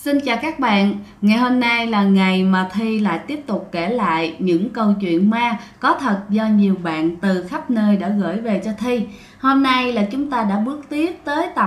Xin chào các bạn, ngày hôm nay là ngày mà Thi lại tiếp tục kể lại những câu chuyện ma có thật do nhiều bạn từ khắp nơi đã gửi về cho Thi. Hôm nay là chúng ta đã bước tiếp tới tập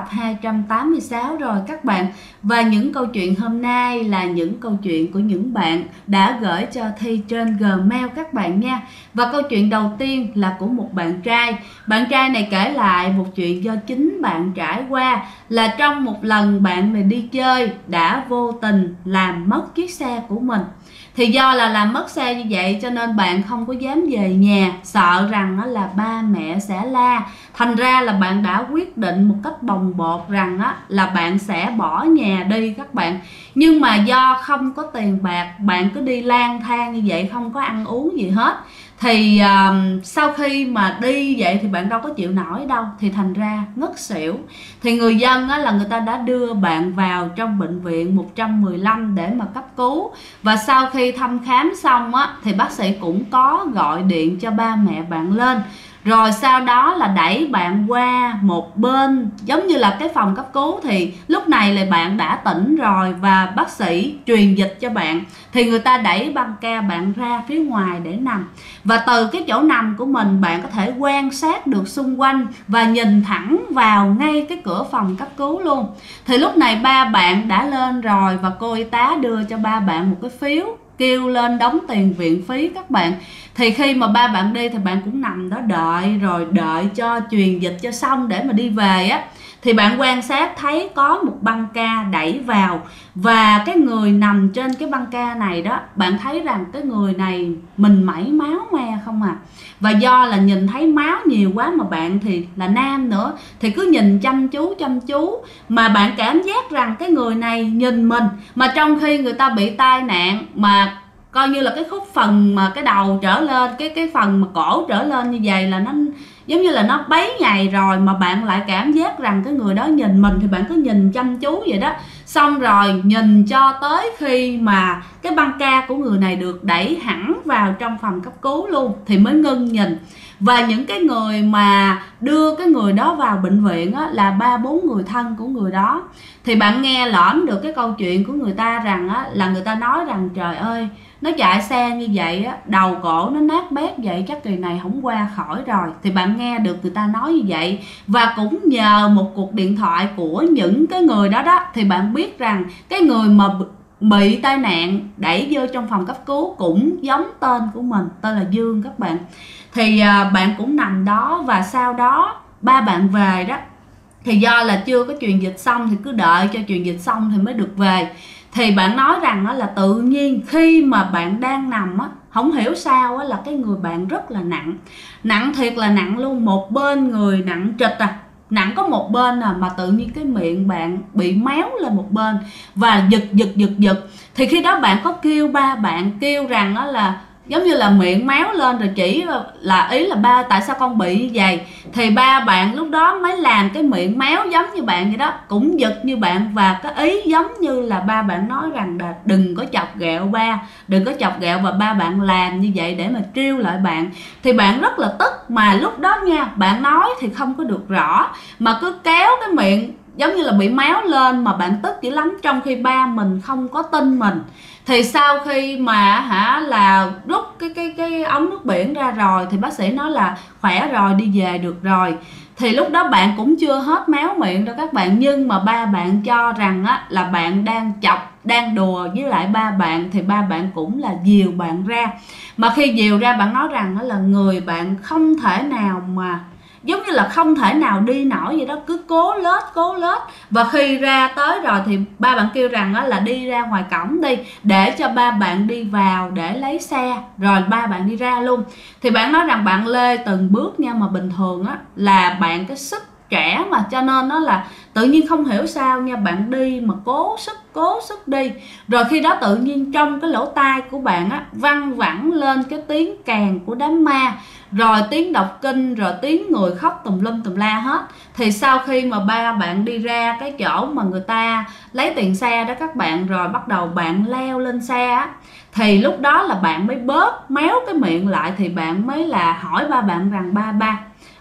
286 rồi các bạn. Và những câu chuyện hôm nay là những câu chuyện của những bạn đã gửi cho Thi trên Gmail các bạn nha. Và câu chuyện đầu tiên là của một bạn trai. Bạn trai này kể lại một chuyện do chính bạn trải qua, là trong một lần bạn này đi chơi đã vô tình làm mất chiếc xe của mình. Thì do là làm mất xe như vậy cho nên bạn không có dám về nhà, sợ rằng là ba mẹ sẽ la. Thành ra là bạn đã quyết định một cách bồng bột rằng là bạn sẽ bỏ nhà đi các bạn. Nhưng mà do không có tiền bạc, bạn cứ đi lang thang như vậy, không có ăn uống gì hết. Thì sau khi mà đi vậy thì bạn đâu có chịu nổi đâu, thì thành ra ngất xỉu. Thì người dân là người ta đã đưa bạn vào trong bệnh viện 115 để mà cấp cứu. Và sau khi thăm khám xong thì bác sĩ cũng có gọi điện cho ba mẹ bạn lên. Rồi sau đó là đẩy bạn qua một bên giống như là cái phòng cấp cứu. Thì lúc này là bạn đã tỉnh rồi và bác sĩ truyền dịch cho bạn. Thì người ta đẩy băng ca bạn ra phía ngoài để nằm. Và từ cái chỗ nằm của mình bạn có thể quan sát được xung quanh và nhìn thẳng vào ngay cái cửa phòng cấp cứu luôn. Thì lúc này ba bạn đã lên rồi và cô y tá đưa cho ba bạn một cái phiếu kêu lên đóng tiền viện phí các bạn. Thì khi mà ba bạn đi thì bạn cũng nằm đó đợi, rồi đợi cho truyền dịch cho xong để mà đi về thì bạn quan sát thấy có một băng ca đẩy vào. Và cái người nằm trên cái băng ca này đó, bạn thấy rằng cái người này mình mẩy máu me không à. Và do là nhìn thấy máu nhiều quá mà bạn thì là nam nữa, thì cứ nhìn chăm chú mà bạn cảm giác rằng cái người này nhìn mình. Mà trong khi người ta bị tai nạn mà coi như là cái khúc phần mà cái đầu trở lên, cái phần mà cổ trở lên như vậy là nó giống như là nó bấy ngày rồi, mà bạn lại cảm giác rằng cái người đó nhìn mình, thì bạn cứ nhìn chăm chú vậy đó. Xong rồi nhìn cho tới khi mà cái băng ca của người này được đẩy hẳn vào trong phòng cấp cứu luôn thì mới ngưng nhìn. Và những cái người mà đưa cái người đó vào bệnh viện là 3-4 người thân của người đó. Thì bạn nghe lõm được cái câu chuyện của người ta rằng là người ta nói rằng trời ơi, nó chạy xe như vậy đầu cổ nó nát bét vậy, chắc kỳ này không qua khỏi rồi. Thì bạn nghe được người ta nói như vậy. Và cũng nhờ một cuộc điện thoại của những cái người đó đó, thì bạn biết rằng cái người mà bị tai nạn đẩy vô trong phòng cấp cứu cũng giống tên của mình, tên là Dương các bạn. Thì bạn cũng nằm đó. Và sau đó ba bạn về đó, thì do là chưa có truyền dịch xong thì cứ đợi cho truyền dịch xong thì mới được về. Thì bạn nói rằng là tự nhiên khi mà bạn đang nằm không hiểu sao là cái người bạn rất là nặng. Nặng thiệt là nặng luôn, một bên người nặng trịch nặng có một bên mà tự nhiên cái miệng bạn bị méo lên một bên và giật. Thì khi đó bạn có kêu ba bạn, kêu rằng là giống như là miệng méo lên rồi chỉ là ý là ba tại sao con bị như vậy. Thì ba bạn lúc đó mới làm cái miệng méo giống như bạn vậy đó, cũng giật như bạn. Và cái ý giống như là ba bạn nói rằng là đừng có chọc ghẹo ba, đừng có chọc ghẹo. Và ba bạn làm như vậy để mà trêu lại bạn. Thì bạn rất là tức, mà lúc đó nha, bạn nói thì không có được rõ, mà cứ kéo cái miệng giống như là bị méo lên, mà bạn tức dữ lắm, trong khi ba mình không có tin mình. Thì sau khi mà là rút cái ống nước biển ra rồi thì bác sĩ nói là khỏe rồi, đi về được rồi. Thì lúc đó bạn cũng chưa hết méo miệng đâu các bạn, nhưng mà ba bạn cho rằng là bạn đang chọc, đang đùa với lại ba bạn. Thì ba bạn cũng là dìu bạn ra. Mà khi dìu ra bạn nói rằng là người bạn không thể nào mà giống như là không thể nào đi nổi vậy đó, cứ cố lết. Và khi ra tới rồi thì ba bạn kêu rằng là đi ra ngoài cổng đi, để cho ba bạn đi vào để lấy xe, rồi ba bạn đi ra luôn. Thì bạn nói rằng bạn lê từng bước nha, mà bình thường là bạn cái sức trẻ mà, cho nên nó là tự nhiên không hiểu sao nha, bạn đi mà cố sức đi. Rồi khi đó tự nhiên trong cái lỗ tai của bạn văng vẳng lên cái tiếng kèn của đám ma, rồi tiếng đọc kinh, rồi tiếng người khóc tùm lum tùm la hết. Thì sau khi mà ba bạn đi ra cái chỗ mà người ta lấy tiền xe đó các bạn, rồi bắt đầu bạn leo lên xe thì lúc đó là bạn mới bớt méo cái miệng lại. Thì bạn mới là hỏi ba bạn rằng ba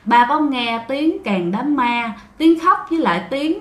ba có nghe tiếng kèn đám ma, tiếng khóc với lại tiếng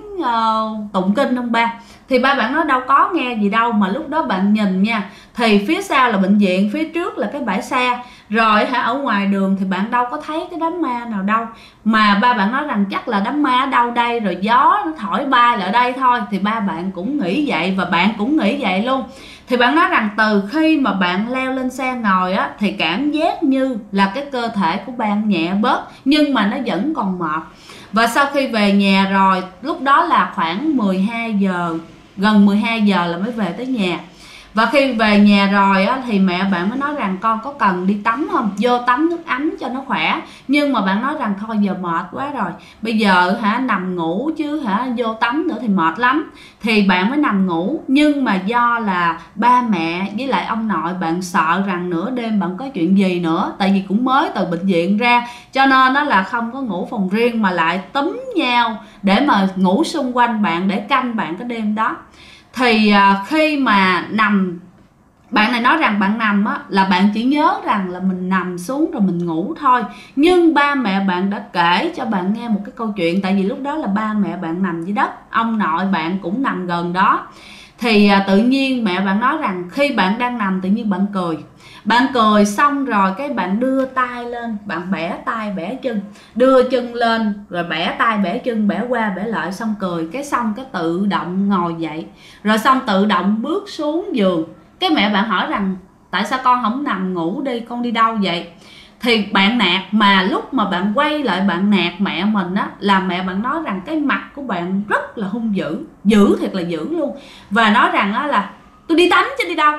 tụng kinh không ba? Thì ba bạn nói đâu có nghe gì đâu, mà lúc đó bạn nhìn nha, thì phía sau là bệnh viện, phía trước là cái bãi xe, rồi ở ngoài đường thì bạn đâu có thấy cái đám ma nào đâu. Mà ba bạn nói rằng chắc là đám ma ở đâu đây, rồi gió nó thổi bay lại đây thôi. Thì ba bạn cũng nghĩ vậy và bạn cũng nghĩ vậy luôn. Thì bạn nói rằng từ khi mà bạn leo lên xe ngồi á, thì cảm giác như là cái cơ thể của bạn nhẹ bớt, nhưng mà nó vẫn còn mệt. Và sau khi về nhà rồi, lúc đó là khoảng 12 giờ, gần 12 giờ là mới về tới nhà. Và khi về nhà rồi á, thì mẹ bạn mới nói rằng con có cần đi tắm không? Vô tắm nước ấm cho nó khỏe. Nhưng mà bạn nói rằng thôi giờ mệt quá rồi, bây giờ nằm ngủ chứ vô tắm nữa thì mệt lắm. Thì bạn mới nằm ngủ. Nhưng mà do là ba mẹ với lại ông nội bạn sợ rằng nửa đêm bạn có chuyện gì nữa, tại vì cũng mới từ bệnh viện ra, cho nên đó là không có ngủ phòng riêng mà lại túm nhau để mà ngủ xung quanh bạn, để canh bạn cái đêm đó. Thì khi mà nằm, bạn này nói rằng bạn nằm á, là bạn chỉ nhớ rằng là mình nằm xuống rồi mình ngủ thôi. Nhưng ba mẹ bạn đã kể cho bạn nghe một cái câu chuyện. Tại vì lúc đó là ba mẹ bạn nằm dưới đất, ông nội bạn cũng nằm gần đó. Thì tự nhiên mẹ bạn nói rằng khi bạn đang nằm tự nhiên bạn cười. Bạn cười xong rồi cái bạn đưa tay lên, bạn bẻ tay bẻ chân, đưa chân lên rồi bẻ tay bẻ chân, bẻ qua bẻ lại, xong cười cái xong cái tự động ngồi dậy, rồi xong tự động bước xuống giường. Cái mẹ bạn hỏi rằng tại sao con không nằm ngủ đi, con đi đâu vậy? Thì bạn nạt, mà lúc mà bạn quay lại bạn nạt mẹ mình á, là mẹ bạn nói rằng cái mặt của bạn rất là hung dữ, dữ thiệt là dữ luôn. Và nói rằng á là tôi đi tắm chứ đi đâu,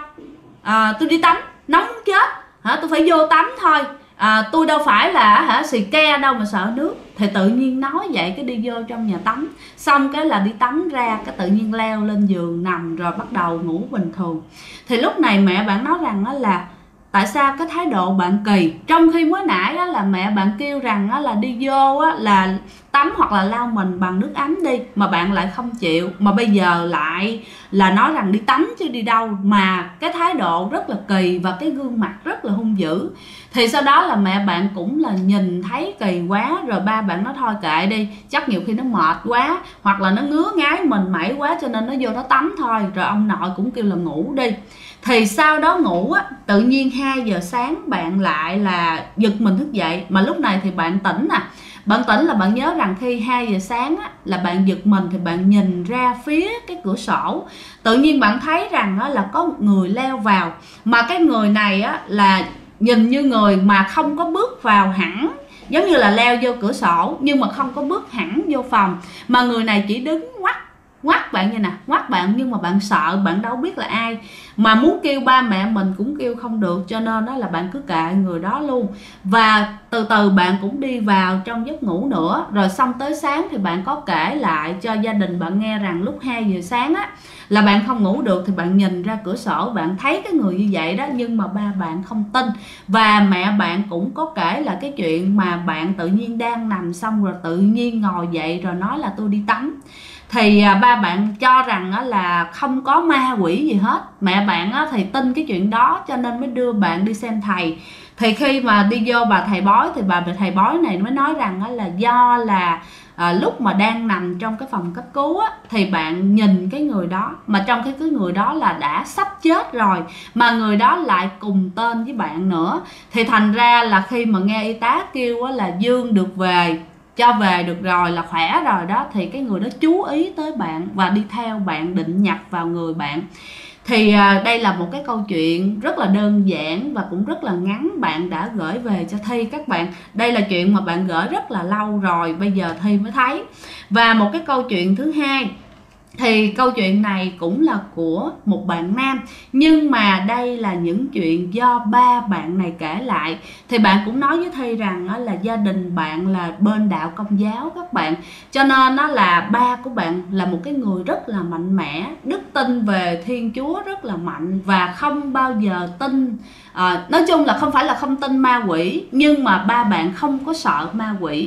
tôi đi tắm nóng chết tôi phải vô tắm thôi, tôi đâu phải là xì ke đâu mà sợ nước. Thì tự nhiên nói vậy cái đi vô trong nhà tắm, xong cái là đi tắm ra cái tự nhiên leo lên giường nằm rồi bắt đầu ngủ bình thường. Thì lúc này mẹ bạn nói rằng là tại sao cái thái độ bạn kỳ, trong khi mới nãy là mẹ bạn kêu rằng là đi vô là tắm hoặc là lau mình bằng nước ấm đi, mà bạn lại không chịu, mà bây giờ lại là nói rằng đi tắm chứ đi đâu, mà cái thái độ rất là kỳ và cái gương mặt rất là hung dữ. Thì sau đó là mẹ bạn cũng là nhìn thấy kỳ quá, rồi ba bạn nói thôi kệ đi, chắc nhiều khi nó mệt quá hoặc là nó ngứa ngáy mình mẩy quá cho nên nó vô nó tắm thôi. Rồi ông nội cũng kêu là ngủ đi. Thì sau đó ngủ á, tự nhiên 2 giờ sáng bạn lại là giật mình thức dậy. Mà lúc này thì bạn tỉnh nè. Bạn tỉnh là bạn nhớ rằng khi 2 giờ sáng á, là bạn giật mình thì bạn nhìn ra phía cái cửa sổ. Tự nhiên bạn thấy rằng á, là có một người leo vào. Mà cái người này á, là nhìn như người mà không có bước vào hẳn, giống như là leo vô cửa sổ nhưng mà không có bước hẳn vô phòng. Mà người này chỉ đứng ngoắt bạn như nè, ngoắt bạn, nhưng mà bạn sợ, bạn đâu biết là ai, mà muốn kêu ba mẹ mình cũng kêu không được, cho nên đó là bạn cứ kệ người đó luôn. Và từ từ bạn cũng đi vào trong giấc ngủ nữa. Rồi xong tới sáng thì bạn có kể lại cho gia đình bạn nghe rằng lúc 2 giờ sáng á, là bạn không ngủ được, thì bạn nhìn ra cửa sổ bạn thấy cái người như vậy đó, nhưng mà ba bạn không tin. Và mẹ bạn cũng có kể là cái chuyện mà bạn tự nhiên đang nằm xong rồi tự nhiên ngồi dậy rồi nói là tôi đi tắm. Thì ba bạn cho rằng là không có ma quỷ gì hết. Mẹ bạn thì tin cái chuyện đó cho nên mới đưa bạn đi xem thầy. Thì khi mà đi vô bà thầy bói thì bà thầy bói này mới nói rằng là do là lúc mà đang nằm trong cái phòng cấp cứu thì bạn nhìn cái người đó, mà trong cái người đó là đã sắp chết rồi, mà người đó lại cùng tên với bạn nữa. Thì thành ra là khi mà nghe y tá kêu là Dương được về, cho về được rồi, là khỏe rồi đó, thì cái người đó chú ý tới bạn và đi theo bạn, định nhập vào người bạn. Thì đây là một cái câu chuyện rất là đơn giản và cũng rất là ngắn, bạn đã gửi về cho Thi các bạn. Đây là chuyện mà bạn gửi rất là lâu rồi, bây giờ Thi mới thấy. Và một cái câu chuyện thứ hai, thì câu chuyện này cũng là của một bạn nam, nhưng mà đây là những chuyện do ba bạn này kể lại. Thì bạn cũng nói với Thi rằng là gia đình bạn là bên đạo Công giáo các bạn, cho nên là ba của bạn là một cái người rất là mạnh mẽ, đức tin về Thiên Chúa rất là mạnh và không bao giờ tin, nói chung là không phải là không tin ma quỷ, nhưng mà ba bạn không có sợ ma quỷ.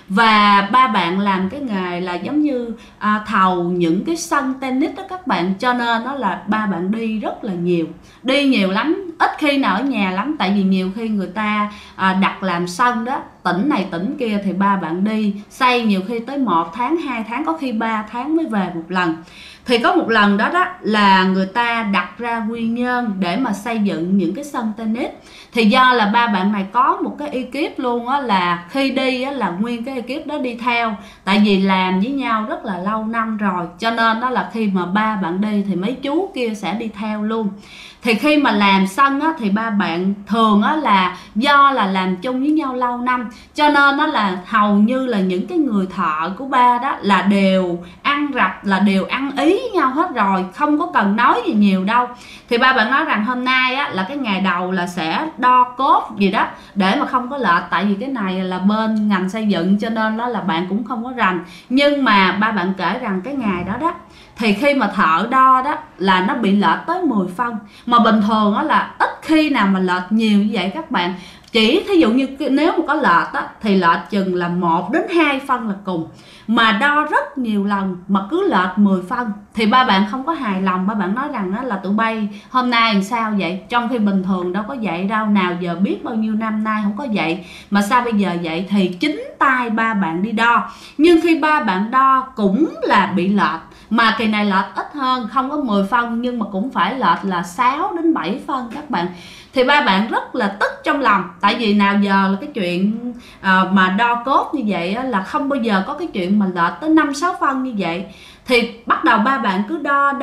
Và ba bạn làm cái nghề là giống như thầu những cái sân tennis đó các bạn, cho nên đó là ba bạn đi rất là nhiều, đi nhiều lắm, ít khi nào ở nhà lắm. Tại vì nhiều khi người ta đặt làm sân đó, tỉnh này tỉnh kia thì ba bạn đi xây, nhiều khi tới 1 tháng 2 tháng, có khi 3 tháng mới về một lần. Thì có một lần đó là người ta đặt ra nguyên nhân để mà xây dựng những cái sân tennis. Thì do là ba bạn này có một cái ekip luôn á, là khi đi á, là nguyên cái ekip đó đi theo. Tại vì làm với nhau rất là lâu năm rồi, cho nên đó là khi mà ba bạn đi thì mấy chú kia sẽ đi theo luôn. Thì khi mà làm sân á, thì ba bạn thường á, là do là làm chung với nhau lâu năm, cho nên đó là hầu như là những cái người thợ của ba đó là đều ăn rập, là đều ăn ý với nhau hết rồi, không có cần nói gì nhiều đâu. Thì ba bạn nói rằng hôm nay á, là cái ngày đầu là sẽ đo cốt gì đó để mà không có lệch. Tại vì cái này là bên ngành xây dựng cho nên đó là bạn cũng không có rành. Nhưng mà ba bạn kể rằng cái ngày đó đó thì khi mà thợ đo đó là nó bị lệch tới 10 phân. Mà bình thường đó là ít khi nào mà lệch nhiều như vậy các bạn. Chỉ thí dụ như nếu mà có lệch á, thì lệch chừng là 1 đến 2 phân là cùng. Mà đo rất nhiều lần mà cứ lệch 10 phân thì ba bạn không có hài lòng. Ba bạn nói rằng đó là tụi bay hôm nay làm sao vậy, trong khi bình thường đâu có vậy đâu, nào giờ biết bao nhiêu năm nay không có vậy mà sao bây giờ vậy. Thì chính tay ba bạn đi đo, nhưng khi ba bạn đo cũng là bị lệch. Mà kỳ này lệch ít hơn, không có 10 phân nhưng mà cũng phải lệch là 6 đến 7 phân các bạn. Thì ba bạn rất là tức trong lòng. Tại vì nào giờ là cái chuyện mà đo cốt như vậy á, là không bao giờ có cái chuyện mà lệch tới 5-6 phân như vậy. Thì bắt đầu ba bạn cứ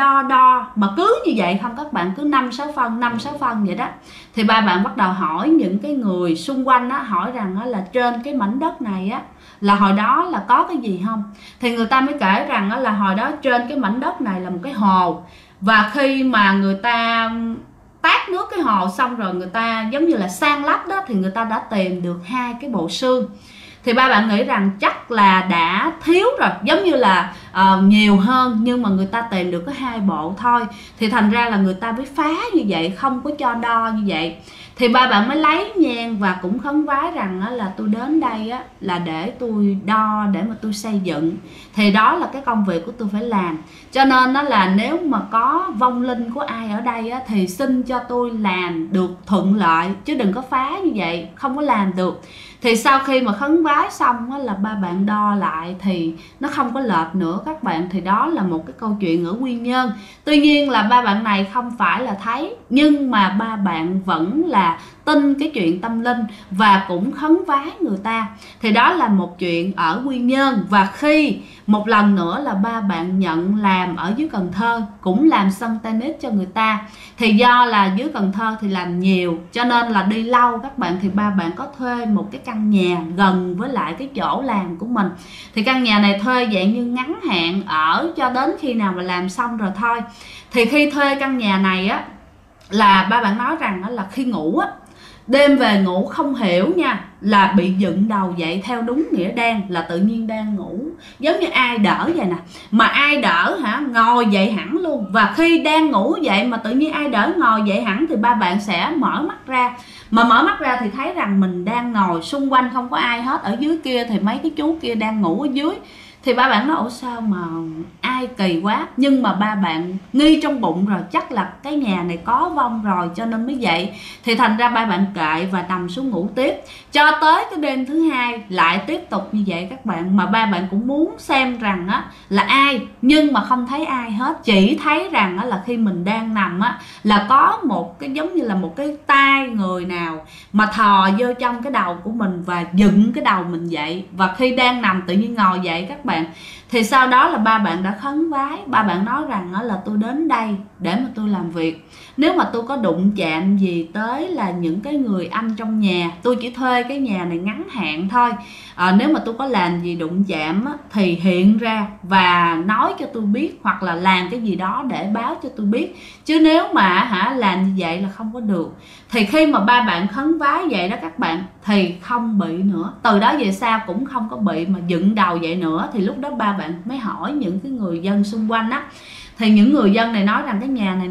đo mà cứ như vậy không các bạn, cứ 5-6 phân vậy đó. Thì ba bạn bắt đầu hỏi những cái người xung quanh á, hỏi rằng á, là trên cái mảnh đất này á là hồi đó là có cái gì không. Thì người ta mới kể rằng á, là hồi đó trên cái mảnh đất này là một cái hồ, và khi mà người ta tát nước cái hồ xong rồi người ta giống như là san lấp đó, thì người ta đã tìm được 2 cái bộ xương. Thì ba bạn nghĩ rằng chắc là đã thiếu rồi, giống như là nhiều hơn, nhưng mà người ta tìm được có 2 bộ thôi. Thì thành ra là người ta mới phá như vậy, không có cho đo như vậy. Thì ba bạn mới lấy nhang và cũng khấn vái rằng là tôi đến đây á, là để tôi đo, để mà tôi xây dựng. Thì đó là cái công việc của tôi phải làm. Cho nên đó là nếu mà có vong linh của ai ở đây á, thì xin cho tôi làm được thuận lợi, chứ đừng có phá như vậy, không có làm được. Thì sau khi mà khấn vái xong á, là ba bạn đo lại thì nó không có lệch nữa các bạn. Thì đó là một cái câu chuyện ở Quy Nhơn. Tuy nhiên là ba bạn này không phải là thấy, nhưng mà ba bạn vẫn là tin cái chuyện tâm linh và cũng khấn vái người ta. Thì đó là một chuyện ở Quy Nhơn. Và khi một lần nữa là ba bạn nhận làm ở dưới Cần Thơ, cũng làm sân tennis cho người ta. Thì do là dưới Cần Thơ thì làm nhiều cho nên là đi lâu các bạn. Thì ba bạn có thuê một cái căn nhà gần với lại cái chỗ làm của mình. Thì căn nhà này thuê dạng như ngắn hạn, ở cho đến khi nào mà làm xong rồi thôi. Thì khi thuê căn nhà này á, là ba bạn nói rằng đó là khi ngủ á, đêm về ngủ không hiểu nha, là bị dựng đầu dậy theo đúng nghĩa đen, là tự nhiên đang ngủ giống như ai đỡ vậy nè. Mà ai đỡ hả, ngồi dậy hẳn luôn. Và khi đang ngủ vậy mà tự nhiên ai đỡ ngồi dậy hẳn, thì ba bạn sẽ mở mắt ra. Mà mở mắt ra thì thấy rằng mình đang ngồi, xung quanh không có ai hết. Ở dưới kia thì mấy cái chú kia đang ngủ ở dưới. Thì ba bạn nói ủa sao mà ai kỳ quá. Nhưng mà ba bạn nghi trong bụng rồi, chắc là cái nhà này có vong rồi cho nên mới vậy. Thì thành ra ba bạn kệ và nằm xuống ngủ tiếp. Cho tới cái đêm thứ hai lại tiếp tục như vậy các bạn. Mà ba bạn cũng muốn xem rằng á là ai, nhưng mà không thấy ai hết. Chỉ thấy rằng á là khi mình đang nằm á, là có một cái giống như là một cái tay người nào mà thò vô trong cái đầu của mình và dựng cái đầu mình dậy. Và khi đang nằm tự nhiên ngồi dậy các bạn. Thì sau đó là ba bạn đã khấn vái. Ba bạn nói rằng là tôi đến đây để mà tôi làm việc. Nếu mà tôi có đụng chạm gì tới là những cái người anh trong nhà, tôi chỉ thuê cái nhà này ngắn hạn thôi. Nếu mà tôi có làm gì đụng chạm á, thì hiện ra và nói cho tôi biết, hoặc là làm cái gì đó để báo cho tôi biết. Chứ nếu mà làm như vậy là không có được. Thì khi mà ba bạn khấn vái vậy đó các bạn, thì không bị nữa. Từ đó về sau cũng không có bị mà dựng đầu vậy nữa. Thì lúc đó ba bạn mới hỏi những cái người dân xung quanh á. Thì những người dân này nói rằng cái nhà này nè,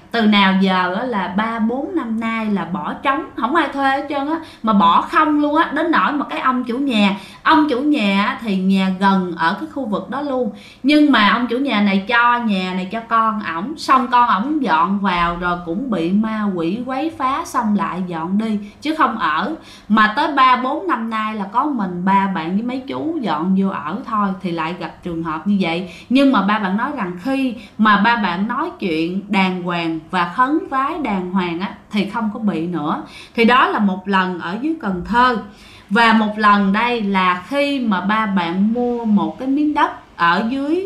từ nào giờ á, là 3-4 năm nay là bỏ trống, không ai thuê hết trơn á, mà bỏ không luôn á, đến nỗi mà cái ông chủ nhà thì nhà gần ở cái khu vực đó luôn, nhưng mà ông chủ nhà này cho nhà này cho con ổng, xong con ổng dọn vào rồi cũng bị ma quỷ quấy phá, xong lại dọn đi chứ không ở. Mà tới 3-4 năm nay là có mình ba bạn với mấy chú dọn vô ở thôi, thì lại gặp trường hợp như vậy. Nhưng mà ba bạn nói rằng khi mà ba bạn nói chuyện đàng hoàng và khấn vái đàng hoàng á thì không có bị nữa. Thì đó là một lần ở dưới Cần Thơ. Và một lần đây là khi mà ba bạn mua một cái miếng đất ở dưới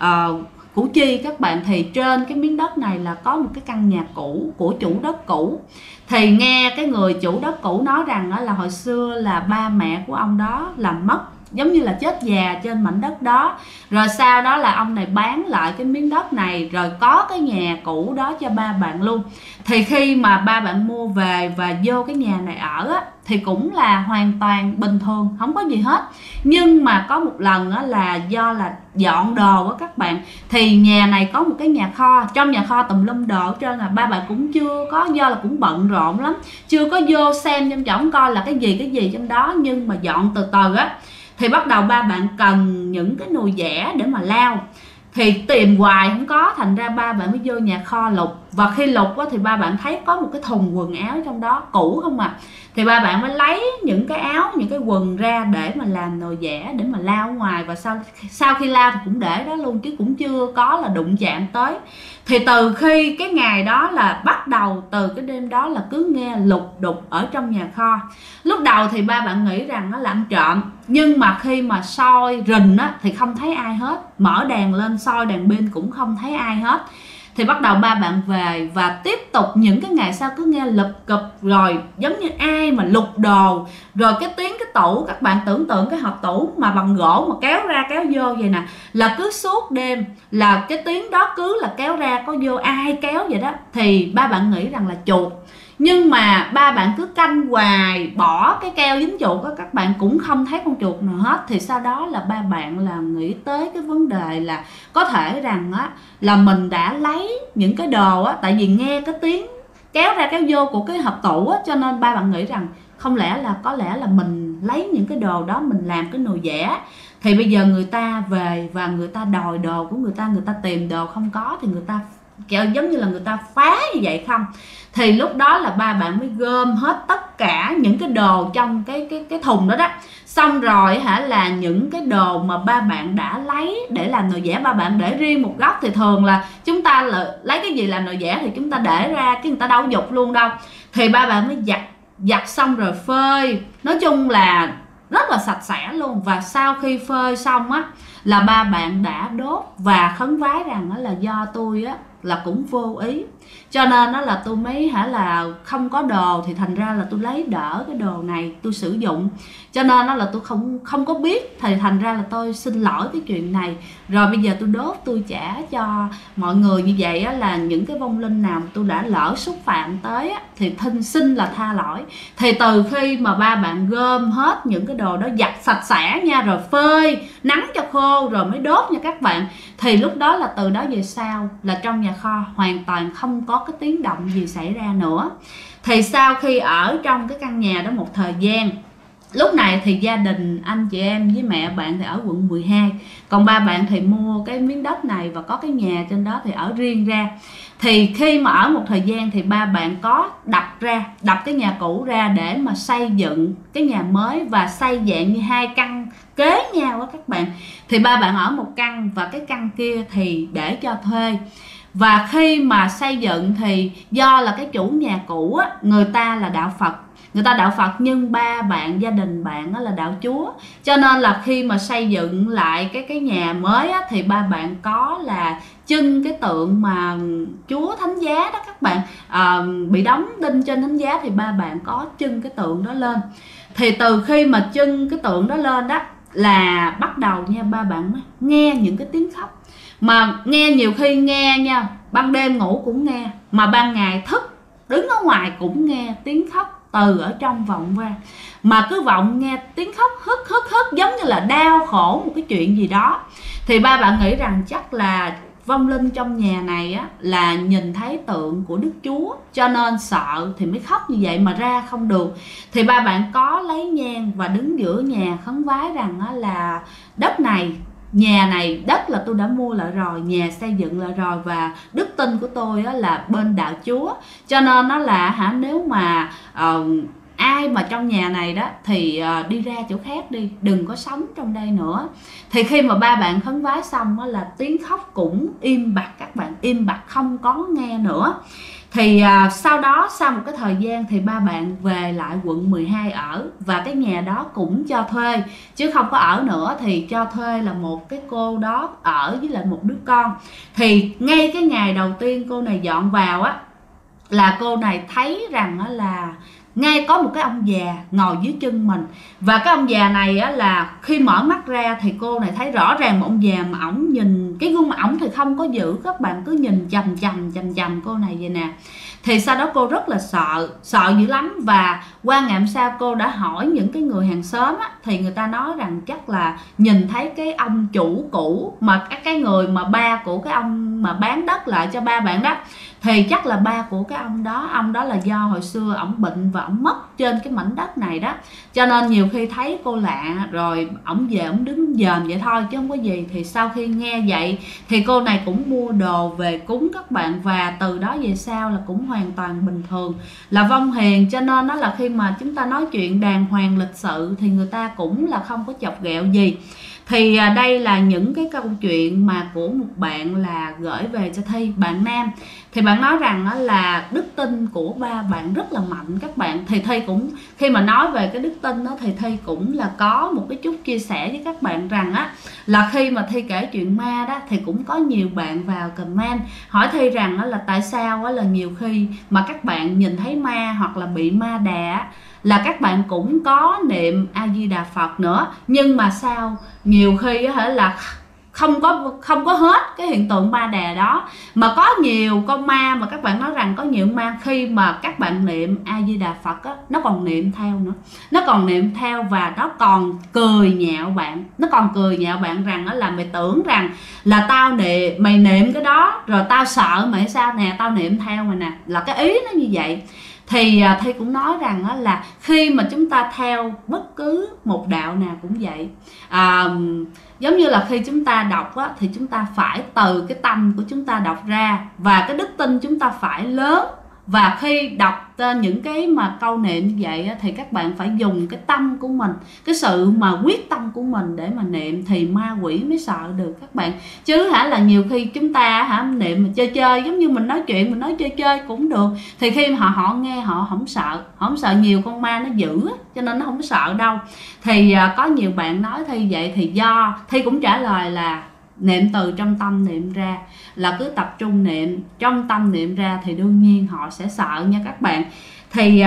Củ Chi các bạn, thì trên cái miếng đất này là có một cái căn nhà cũ của chủ đất cũ. Thì nghe cái người chủ đất cũ nói rằng đó là hồi xưa là ba mẹ của ông đó làm mất, giống như là chết già trên mảnh đất đó, rồi sau đó là ông này bán lại cái miếng đất này rồi có cái nhà cũ đó cho ba bạn luôn. Thì khi mà ba bạn mua về và vô cái nhà này ở á, thì cũng là hoàn toàn bình thường, không có gì hết. Nhưng mà có một lần á, là do là dọn đồ á các bạn, thì nhà này có một cái nhà kho, trong nhà kho tùm lum đồ hết trơn, là ba bạn cũng chưa có, do là cũng bận rộn lắm, chưa có vô xem trong trỏng coi là cái gì trong đó. Nhưng mà dọn từ từ á, thì bắt đầu ba bạn cần những cái nồi dẻ để mà lau, thì tìm hoài không có, thành ra ba bạn mới vô nhà kho lục. Và khi lục á, thì ba bạn thấy có một cái thùng quần áo trong đó cũ không à, thì ba bạn mới lấy những cái áo, những cái quần ra để mà làm nồi dẻ để mà lau ngoài. Và sau khi lau thì cũng để đó luôn, chứ cũng chưa có là đụng chạm tới. Thì từ khi cái ngày đó là bắt đầu, từ cái đêm đó là cứ nghe lục đục ở trong nhà kho. Lúc đầu thì ba bạn nghĩ rằng nó là ăn trộm, nhưng mà khi mà soi rình á thì không thấy ai hết, mở đèn lên soi đèn pin cũng không thấy ai hết. Thì bắt đầu ba bạn về và tiếp tục những cái ngày sau cứ nghe lụp cụp, rồi giống như ai mà lục đồ, rồi cái tiếng cái tủ, các bạn tưởng tượng cái hộp tủ mà bằng gỗ mà kéo ra kéo vô vậy nè, là cứ suốt đêm là cái tiếng đó cứ là kéo ra có vô, ai kéo vậy đó. Thì ba bạn nghĩ rằng là chuột, nhưng mà ba bạn cứ canh hoài, bỏ cái keo dính chuột đó, các bạn cũng không thấy con chuột nào hết. Thì sau đó là ba bạn là nghĩ tới cái vấn đề là có thể rằng á là mình đã lấy những cái đồ á, tại vì nghe cái tiếng kéo ra kéo vô của cái hộp tủ á, cho nên ba bạn nghĩ rằng không lẽ là có lẽ là mình lấy những cái đồ đó mình làm cái nồi dẻ. Thì bây giờ người ta về và người ta đòi đồ của người ta tìm đồ không có, thì người ta giống như là người ta phá như vậy không. Thì lúc đó là ba bạn mới gom hết tất cả những cái đồ trong cái thùng đó đó, xong rồi là những cái đồ mà ba bạn đã lấy để làm nồi dẻ ba bạn để riêng một góc. Thì thường là chúng ta là lấy cái gì làm nồi dẻ thì chúng ta để ra, chứ người ta đâu có giục luôn đâu. Thì ba bạn mới giặt xong rồi phơi, nói chung là rất là sạch sẽ luôn. Và sau khi phơi xong á là ba bạn đã đốt và khấn vái rằng là do tôi á là cũng vô ý, cho nên đó là tôi mới là không có đồ, thì thành ra là tôi lấy đỡ cái đồ này tôi sử dụng, cho nên đó là tôi không có biết, thì thành ra là tôi xin lỗi cái chuyện này. Rồi bây giờ tôi đốt, tôi trả cho mọi người như vậy á, là những cái vong linh nào mà tôi đã lỡ xúc phạm tới á, thì xin là tha lỗi. Thì từ khi mà ba bạn gom hết những cái đồ đó, giặt sạch sẽ nha, rồi phơi nắng cho khô rồi mới đốt nha các bạn, thì lúc đó là từ đó về sau là trong nhà kho hoàn toàn không có cái tiếng động gì xảy ra nữa. Thì sau khi ở trong cái căn nhà đó một thời gian, lúc này thì gia đình anh chị em với mẹ bạn thì ở quận 12, còn ba bạn thì mua cái miếng đất này và có cái nhà trên đó thì ở riêng ra. Thì khi mà ở một thời gian thì ba bạn có đập cái nhà cũ ra để mà xây dựng cái nhà mới, và xây dạng như hai căn kế nhau á các bạn. Thì ba bạn ở một căn và cái căn kia thì để cho thuê. Và khi mà xây dựng thì do là cái chủ nhà cũ á, người ta là đạo Phật, nhưng ba bạn, gia đình bạn á, là đạo Chúa, cho nên là khi mà xây dựng lại cái nhà mới á, thì ba bạn có là trưng cái tượng mà Chúa Thánh Giá đó các bạn, bị đóng đinh trên thánh giá, thì ba bạn có trưng cái tượng đó lên. Thì từ khi mà trưng cái tượng đó lên đó là bắt đầu nha, ba bạn mới nghe những cái tiếng khóc, mà nghe nhiều khi nghe nha, ban đêm ngủ cũng nghe, mà ban ngày thức đứng ở ngoài cũng nghe tiếng khóc từ ở trong vọng ra, mà cứ vọng nghe tiếng khóc hức giống như là đau khổ một cái chuyện gì đó. Thì ba bạn nghĩ rằng chắc là vong linh trong nhà này á là nhìn thấy tượng của Đức Chúa, cho nên sợ thì mới khóc như vậy mà ra không được. Thì ba bạn có lấy nhang và đứng giữa nhà khấn vái rằng á là đất này, nhà này, đất là tôi đã mua lại rồi, nhà xây dựng lại rồi, và đức tin của tôi á là bên đạo Chúa, cho nên nó là nếu mà ai mà trong nhà này đó thì đi ra chỗ khác đi, đừng có sống trong đây nữa. Thì khi mà ba bạn khấn vái xong á là tiếng khóc cũng im bặt, các bạn, im bặt không có nghe nữa. Thì sau đó, sau một cái thời gian thì ba bạn về lại quận 12 ở, và cái nhà đó cũng cho thuê chứ không có ở nữa, thì cho thuê là một cái cô đó ở với lại một đứa con. Thì ngay cái ngày đầu tiên cô này dọn vào á là cô này thấy rằng á là ngay có một cái ông già ngồi dưới chân mình, và cái ông già này á là khi mở mắt ra thì cô này thấy rõ ràng một ông già mà ổng nhìn, cái gương mặt ổng thì không có giữ, các bạn, cứ nhìn chằm chằm cô này vậy nè. Thì sau đó cô rất là sợ dữ lắm, và qua ngày hôm sau cô đã hỏi những cái người hàng xóm á, thì người ta nói rằng chắc là nhìn thấy cái ông chủ cũ, mà cái người mà ba của cái ông mà bán đất lại cho ba bạn đó, thì chắc là ba của cái ông đó là do hồi xưa ổng bệnh và ổng mất trên cái mảnh đất này đó, cho nên nhiều khi thấy cô lạ rồi ổng về ổng đứng dòm vậy thôi chứ không có gì. Thì sau khi nghe vậy thì cô này cũng mua đồ về cúng các bạn, và từ đó về sau là cũng hoàn toàn bình thường, là vong hiền. Cho nên nó là khi mà chúng ta nói chuyện đàng hoàng lịch sự thì người ta cũng là không có chọc ghẹo gì. Thì đây là những cái câu chuyện mà của một bạn là gửi về cho Thi, bạn nam. Thì bạn nói rằng là đức tin của ba bạn rất là mạnh các bạn. Thì Thi cũng, khi mà nói về cái đức tin đó thì Thi cũng là có một cái chút chia sẻ với các bạn rằng á, là khi mà Thi kể chuyện ma đó thì cũng có nhiều bạn vào comment hỏi Thi rằng là tại sao là nhiều khi mà các bạn nhìn thấy ma hoặc là bị ma đà là các bạn cũng có niệm A Di Đà Phật nữa, nhưng mà sao nhiều khi là không có hết cái hiện tượng ma đà đó, mà có nhiều con ma mà các bạn nói rằng có nhiều ma khi mà các bạn niệm A Di Đà Phật á, nó còn niệm theo nữa, nó còn niệm theo và nó còn cười nhạo bạn, rằng là mày tưởng rằng là mày niệm cái đó rồi tao sợ mày sao nè, tao niệm theo mày nè, là cái ý nó như vậy. Thì Thi cũng nói rằng là khi mà chúng ta theo bất cứ một đạo nào cũng vậy, giống như là khi chúng ta đọc á, thì chúng ta phải từ cái tâm của chúng ta đọc ra, và cái đức tin chúng ta phải lớn. Và khi đọc những cái mà câu niệm như vậy á, thì các bạn phải dùng cái tâm của mình, cái sự mà quyết tâm của mình để mà niệm, thì ma quỷ mới sợ được các bạn. Chứ là nhiều khi chúng ta niệm mà chơi, giống như mình nói chuyện, mình nói chơi cũng được, thì khi mà họ nghe họ không sợ nhiều con ma nó dữ, cho nên nó không sợ đâu. Thì có nhiều bạn nói Thi vậy, thì do Thi cũng trả lời là niệm từ trong tâm niệm ra, là cứ tập trung niệm trong tâm niệm ra thì đương nhiên họ sẽ sợ nha các bạn. Thì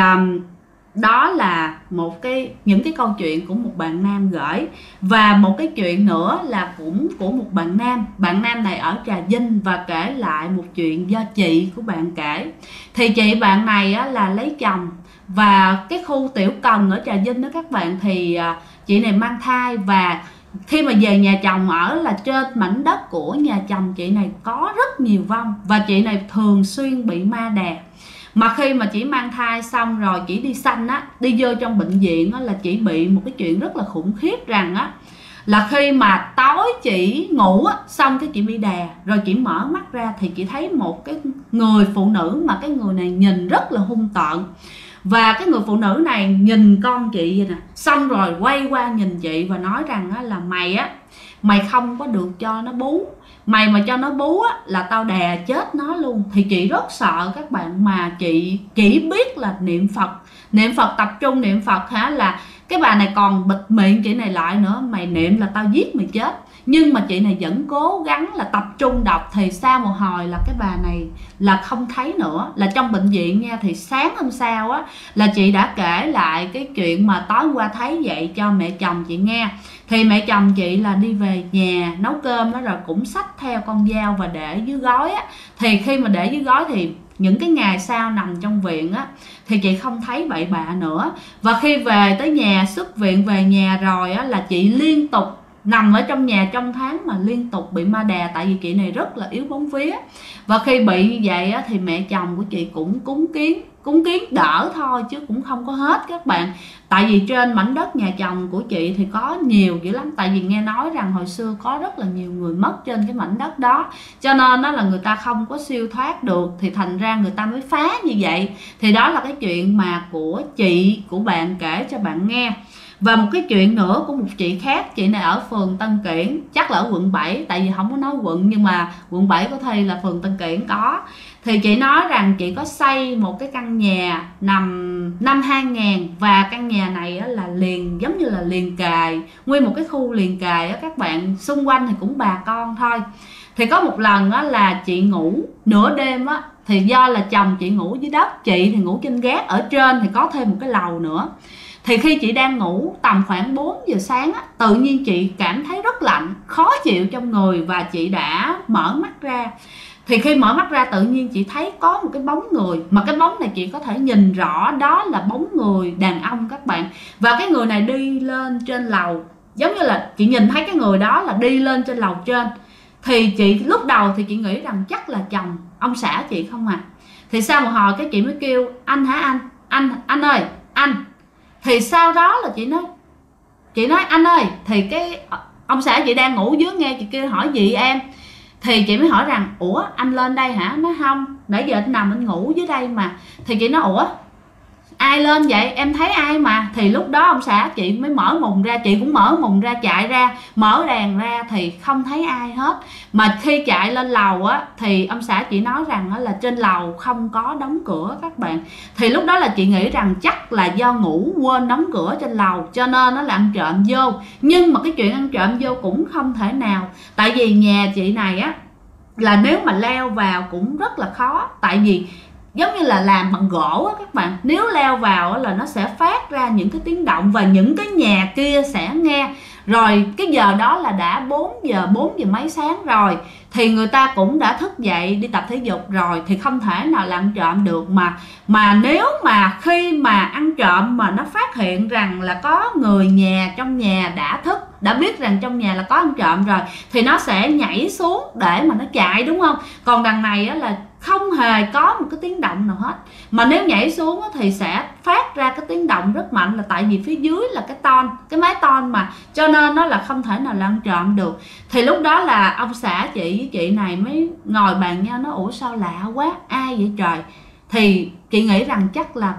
đó là những cái câu chuyện của một bạn nam gửi. Và một cái chuyện nữa là cũng của một bạn nam này ở Trà Vinh, và kể lại một chuyện do chị của bạn kể. Thì chị bạn này là lấy chồng, và cái khu Tiểu Cần ở Trà Vinh đó các bạn, thì chị này mang thai, và khi mà về nhà chồng ở là trên mảnh đất của nhà chồng chị này có rất nhiều vong, và chị này thường xuyên bị ma đè. Mà khi mà chị mang thai xong rồi chị đi sanh á, đi vô trong bệnh viện á, là chị bị một cái chuyện rất là khủng khiếp, rằng á là khi mà tối chị ngủ á, xong cái chị bị đè, rồi chị mở mắt ra thì chị thấy một cái người phụ nữ, mà cái người này nhìn rất là hung tợn. Và cái người phụ nữ này nhìn con chị vậy nè, xong rồi quay qua nhìn chị và nói rằng là mày không có được cho nó bú, mày mà cho nó bú là tao đè chết nó luôn. Thì chị rất sợ các bạn, mà chị chỉ biết là niệm Phật tập trung niệm Phật là cái bà này còn bịt miệng chị này lại nữa, mày niệm là tao giết mày chết. Nhưng mà chị này vẫn cố gắng là tập trung đọc. Thì sau một hồi là cái bà này là không thấy nữa, là trong bệnh viện nha. Thì sáng hôm sau á là chị đã kể lại cái chuyện mà tối qua thấy vậy cho mẹ chồng chị nghe. Thì mẹ chồng chị là đi về nhà nấu cơm đó, rồi cũng xách theo con dao và để dưới gói á. Thì khi mà để dưới gói thì những cái ngày sau nằm trong viện á, thì chị không thấy bậy bạ nữa. Và khi về tới nhà, xuất viện về nhà rồi á, là chị liên tục nằm ở trong nhà trong tháng mà liên tục bị ma đè, tại vì chị này rất là yếu bóng vía. Và khi bị như vậy á, thì mẹ chồng của chị cũng cúng kiến đỡ thôi chứ cũng không có hết các bạn. Tại vì trên mảnh đất nhà chồng của chị thì có nhiều dữ lắm, tại vì nghe nói rằng hồi xưa có rất là nhiều người mất trên cái mảnh đất đó, cho nên đó là người ta không có siêu thoát được, thì thành ra người ta mới phá như vậy. Thì đó là cái chuyện mà của chị của bạn kể cho bạn nghe. Và một cái chuyện nữa của một chị khác, chị này ở phường Tân Kiển, chắc là ở quận 7, tại vì không có nói quận nhưng mà quận 7 có thi là phường Tân Kiển có. Thì chị nói rằng chị có xây một cái căn nhà nằm năm 2000, và căn nhà này là liền, giống như là liền kề, nguyên một cái khu liền kề các bạn, xung quanh thì cũng bà con thôi. Thì có một lần là chị ngủ nửa đêm á, thì do là chồng chị ngủ dưới đất, chị thì ngủ trên gác, ở trên thì có thêm một cái lầu nữa. Thì khi chị đang ngủ tầm khoảng 4 giờ sáng á, tự nhiên chị cảm thấy rất lạnh, khó chịu trong người, và chị đã mở mắt ra. Thì khi mở mắt ra tự nhiên chị thấy có một cái bóng người, mà cái bóng này chị có thể nhìn rõ đó là bóng người đàn ông các bạn. Và cái người này đi lên trên lầu, giống như là chị nhìn thấy cái người đó là đi lên trên lầu trên. Thì chị lúc đầu thì chị nghĩ rằng chắc là chồng ông xã chị không à. Thì sau một hồi cái chị mới kêu anh hả, anh ơi anh. Thì sau đó là chị nói anh ơi, thì cái ông xã chị đang ngủ dưới nghe chị kêu hỏi gì em. Thì chị mới hỏi rằng ủa anh lên đây hả, nói không, nãy giờ anh nằm anh ngủ dưới đây mà. Thì chị nói ủa ai lên vậy, em thấy ai mà. Thì lúc đó ông xã chị mới mở mùng ra, chị cũng mở mùng ra, chạy ra mở đèn ra thì không thấy ai hết. Mà khi chạy lên lầu á thì ông xã chị nói rằng là trên lầu không có đóng cửa các bạn. Thì lúc đó là chị nghĩ rằng chắc là do ngủ quên đóng cửa trên lầu cho nên nó là ăn trộm vô. Nhưng mà cái chuyện ăn trộm vô cũng không thể nào, tại vì nhà chị này á là nếu mà leo vào cũng rất là khó, tại vì giống như là làm bằng gỗ á các bạn, nếu leo vào là nó sẽ phát ra những cái tiếng động và những cái nhà kia sẽ nghe. Rồi cái giờ đó là đã 4 giờ mấy sáng rồi, thì người ta cũng đã thức dậy đi tập thể dục rồi, thì không thể nào là ăn trộm được. Mà nếu mà khi mà ăn trộm mà nó phát hiện rằng là có người nhà trong nhà đã thức, đã biết rằng trong nhà là có ăn trộm rồi, thì nó sẽ nhảy xuống để mà nó chạy, đúng không? Còn đằng này á là không hề có một cái tiếng động nào hết, mà nếu nhảy xuống thì sẽ phát ra cái tiếng động rất mạnh, là tại vì phía dưới là cái mái tôn mà, cho nên nó là không thể nào là ăn trộm được. Thì lúc đó là ông xã chị với chị này mới ngồi bàn nhau nói ủa sao lạ quá, ai vậy trời. Thì chị nghĩ rằng chắc là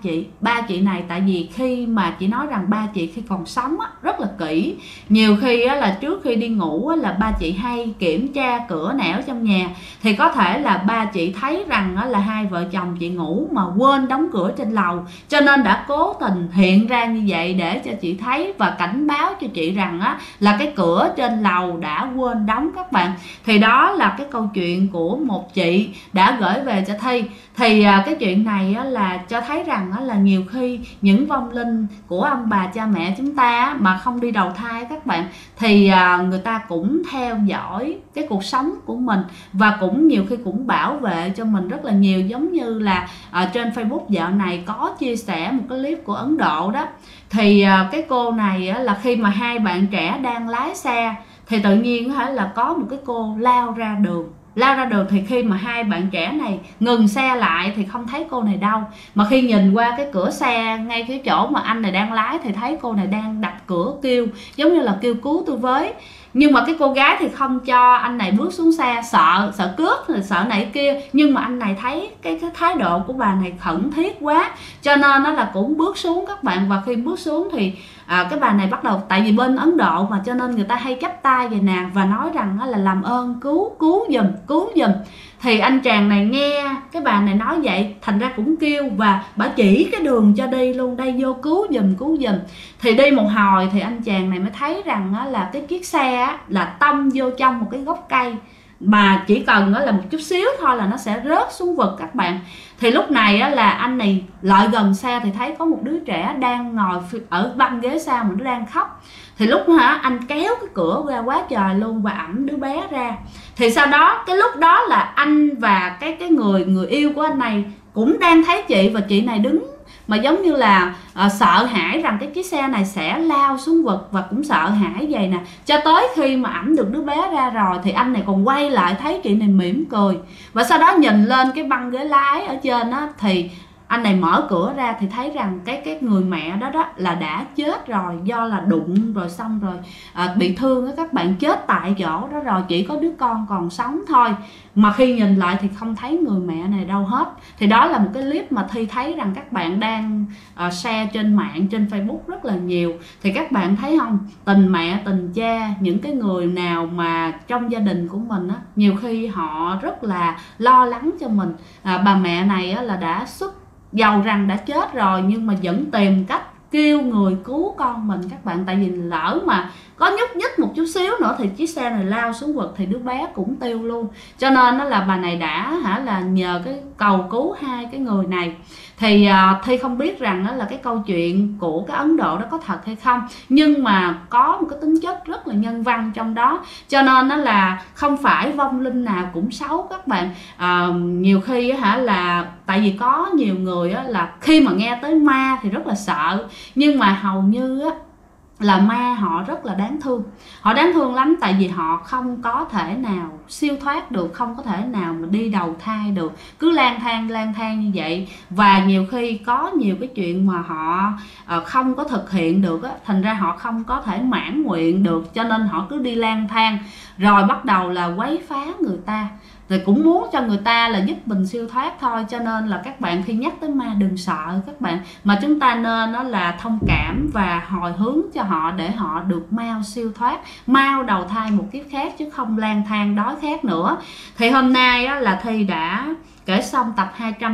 ba chị này, tại vì khi mà chị nói rằng ba chị khi còn sống á, rất là kỹ. Nhiều khi á, là trước khi đi ngủ á, là ba chị hay kiểm tra cửa nẻo trong nhà. Thì có thể là ba chị thấy rằng á, là hai vợ chồng chị ngủ mà quên đóng cửa trên lầu, cho nên đã cố tình hiện ra như vậy để cho chị thấy và cảnh báo cho chị rằng á, là cái cửa trên lầu đã quên đóng các bạn. Thì đó là cái câu chuyện của một chị đã gửi về cho Thi. Thì cái chuyện này là cho thấy rằng là nhiều khi những vong linh của ông bà cha mẹ chúng ta mà không đi đầu thai các bạn, thì người ta cũng theo dõi cái cuộc sống của mình, và cũng nhiều khi cũng bảo vệ cho mình rất là nhiều. Giống như là trên Facebook dạo này có chia sẻ một cái clip của Ấn Độ đó, thì cái cô này là khi mà hai bạn trẻ đang lái xe thì tự nhiên là có một cái cô lao ra đường. Thì khi mà hai bạn trẻ này ngừng xe lại thì không thấy cô này đâu, mà khi nhìn qua cái cửa xe ngay cái chỗ mà anh này đang lái thì thấy cô này đang đập cửa kêu, giống như là kêu cứu tôi với. Nhưng mà cái cô gái thì không cho anh này bước xuống xe, sợ cướp, sợ này kia. Nhưng mà anh này thấy cái thái độ của bà này khẩn thiết quá, cho nên nó là cũng bước xuống các bạn. Và khi bước xuống thì cái bà này bắt đầu, tại vì bên Ấn Độ mà, cho nên người ta hay chắp tay về nàng và nói rằng là làm ơn cứu giùm. Thì anh chàng này nghe cái bà này nói vậy, thành ra cũng kêu, và bà chỉ cái đường cho đi luôn, đây vô cứu giùm. Thì đi một hồi thì anh chàng này mới thấy rằng là cái chiếc xe là tông vô trong một cái gốc cây, mà chỉ cần là một chút xíu thôi là nó sẽ rớt xuống vực các bạn. Thì lúc này là anh này lại gần xe thì thấy có một đứa trẻ đang ngồi ở băng ghế sau mà nó đang khóc. Thì lúc anh kéo cái cửa ra quá trời luôn và ẵm đứa bé ra. Thì sau đó cái lúc đó là anh và cái người yêu của anh này cũng đang thấy chị, và chị này đứng mà giống như là sợ hãi rằng cái chiếc xe này sẽ lao xuống vực, và cũng sợ hãi vậy nè. Cho tới khi mà ảnh được đứa bé ra rồi thì anh này còn quay lại thấy chị này mỉm cười, và sau đó nhìn lên cái băng ghế lái ở trên á, thì anh này mở cửa ra thì thấy rằng cái người mẹ đó là đã chết rồi, do là đụng rồi xong rồi bị thương á các bạn, chết tại chỗ đó rồi, chỉ có đứa con còn sống thôi. Mà khi nhìn lại thì không thấy người mẹ này đâu hết. Thì đó là một cái clip mà Thi thấy rằng các bạn đang share trên mạng, trên Facebook rất là nhiều. Thì các bạn thấy không, tình mẹ tình cha, những cái người nào mà trong gia đình của mình á, nhiều khi họ rất là lo lắng cho mình. Bà mẹ này á, là đã dầu rằng đã chết rồi nhưng mà vẫn tìm cách kêu người cứu con mình các bạn. Tại vì lỡ mà có nhúc nhích một chút xíu nữa thì chiếc xe này lao xuống vực thì đứa bé cũng tiêu luôn. Cho nên đó là bà này đã là nhờ cái cầu cứu hai cái người này. Thì Thi không biết rằng đó là cái câu chuyện của cái Ấn Độ đó có thật hay không, nhưng mà có một cái tính chất rất là nhân văn trong đó. Cho nên đó là không phải vong linh nào cũng xấu các bạn. Nhiều khi là tại vì có nhiều người là khi mà nghe tới ma thì rất là sợ, nhưng mà hầu như là ma họ rất là đáng thương. Họ đáng thương lắm, tại vì họ không có thể nào siêu thoát được, không có thể nào mà đi đầu thai được, cứ lang thang như vậy. Và nhiều khi có nhiều cái chuyện mà họ không có thực hiện được á, thành ra họ không có thể mãn nguyện được, cho nên họ cứ đi lang thang rồi bắt đầu là quấy phá người ta, thì cũng muốn cho người ta là giúp mình siêu thoát thôi. Cho nên là các bạn khi nhắc tới ma đừng sợ các bạn, mà chúng ta nên đó là thông cảm và hồi hướng cho họ để họ được mau siêu thoát, mau đầu thai một kiếp khác, chứ không lang thang đói khát nữa. Thì hôm nay là Thi đã kể xong tập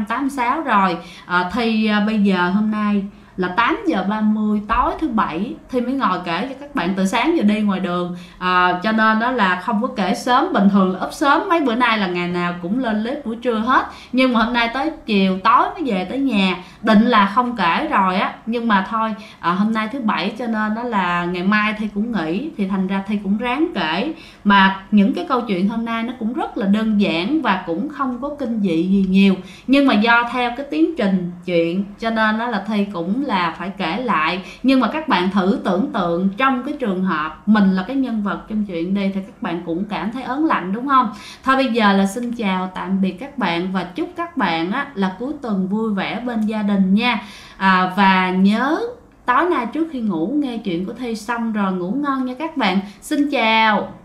286 rồi. Thi bây giờ hôm nay là 8 giờ 30 tối thứ Bảy, Thi mới ngồi kể cho các bạn từ sáng giờ đi ngoài đường. Cho nên đó là không có kể sớm, bình thường là up sớm, mấy bữa nay là ngày nào cũng lên clip buổi trưa hết. Nhưng mà hôm nay tới chiều tối mới về tới nhà, định là không kể rồi á, nhưng mà thôi, hôm nay thứ Bảy cho nên đó là ngày mai Thi cũng nghỉ, thì thành ra Thi cũng ráng kể. Mà những cái câu chuyện hôm nay nó cũng rất là đơn giản và cũng không có kinh dị gì nhiều, nhưng mà do theo cái tiến trình chuyện cho nên đó là Thi cũng là phải kể lại. Nhưng mà các bạn thử tưởng tượng trong cái trường hợp mình là cái nhân vật trong chuyện đây thì các bạn cũng cảm thấy ớn lạnh đúng không? Thôi bây giờ là xin chào tạm biệt các bạn, và chúc các bạn là cuối tuần vui vẻ bên gia đình nha. Và nhớ tối nay trước khi ngủ nghe chuyện của Thi xong rồi ngủ ngon nha các bạn. Xin chào.